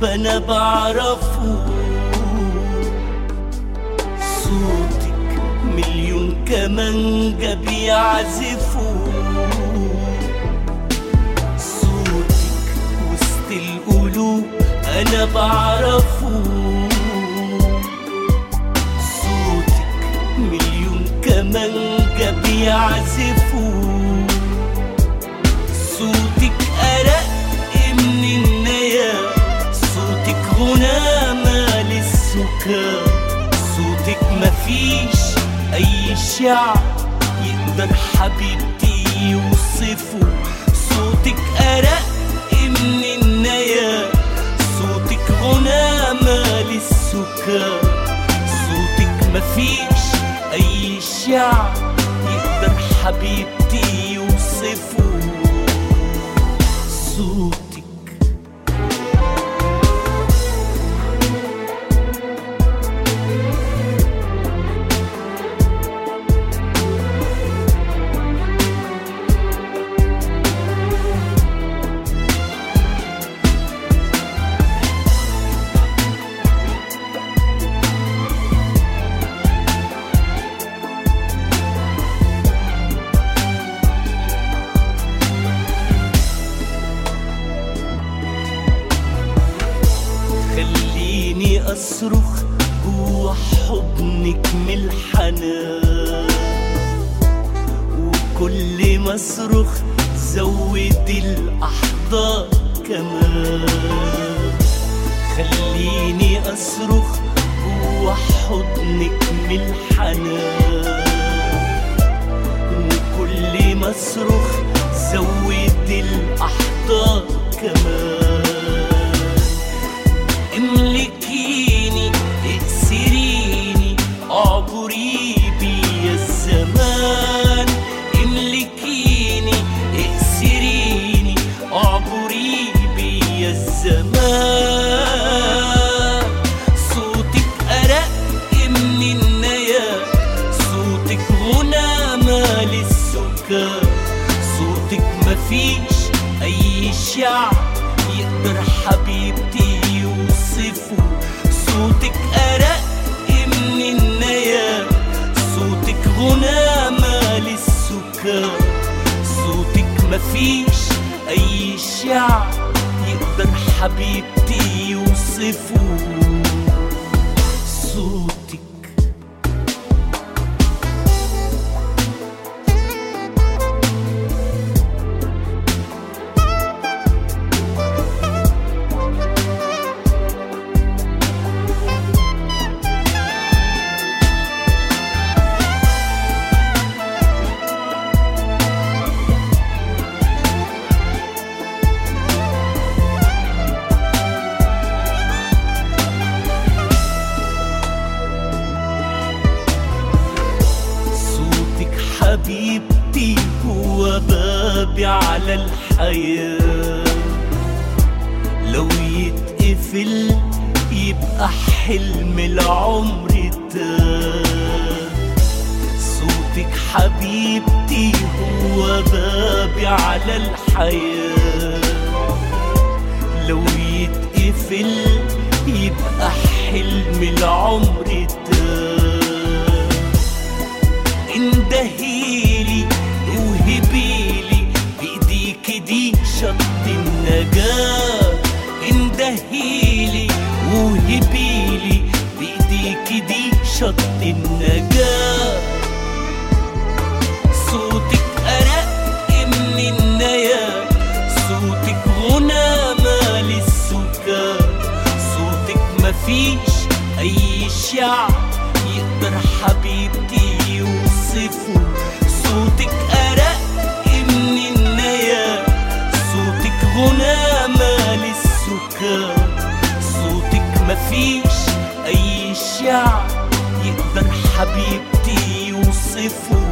حب أنا بعرفه. صوتك مليون كمانجة بيعزفوا، صوتك وسط القلوب أنا بعرفه. صوتك مليون كمانجة بيعزفوا، صوتك أرق من النيا، صوتك غنى مال السكان، صوتك مفيش أي شعب يقدر حبيبتي يوصفه. صوتك أرق من النيا، صوتك غنى مال السكان، صوتك مفيش أي شعب يقدر حبيبتي يوصفه. صوتك خليني أصرخ جوا حضنك من الحنان، وكل ما أصرخ زود الأحضان كمان. خليني أصرخ جوا حضنك من الحنان، وكل ما أصرخ زود الأحضان كمان. املكيني اكسريني اعبري بيا الزمان، املكيني اكسريني اعبري بيا الزمان. صوتك أرق من النيا، صوتك غنى مال السكان، صوتك مفيش أي شعب يقدر حبيبتي يوصفه. صوتك أرق من النيا، صوتك غنى مال السكان، صوتك مفيش أي شعب يقدر حبيبتي يوصفه. صوتك حبيبتي هو بابي على الحياة، لو يتقفل يبقى حلم العمر تاه. صوتك حبيبتي هو بابي على الحياة، لو يتقفل يبقى حلم العمر تاه. اندهيلي وهبيلي بايديك دي شط النجاة، اندهيلي وهبيلي بايديك دي شط النجاة. صوتك أرق من النيا، صوتك غنى مال السكان، صوتك مفيش أي شعب يقدر حبيبتي يوصفه. صوتك أرق من النيا، صوتك غنى مال السكان، صوتك مفيش أي شعب يقدر حبيبتي يوصفه.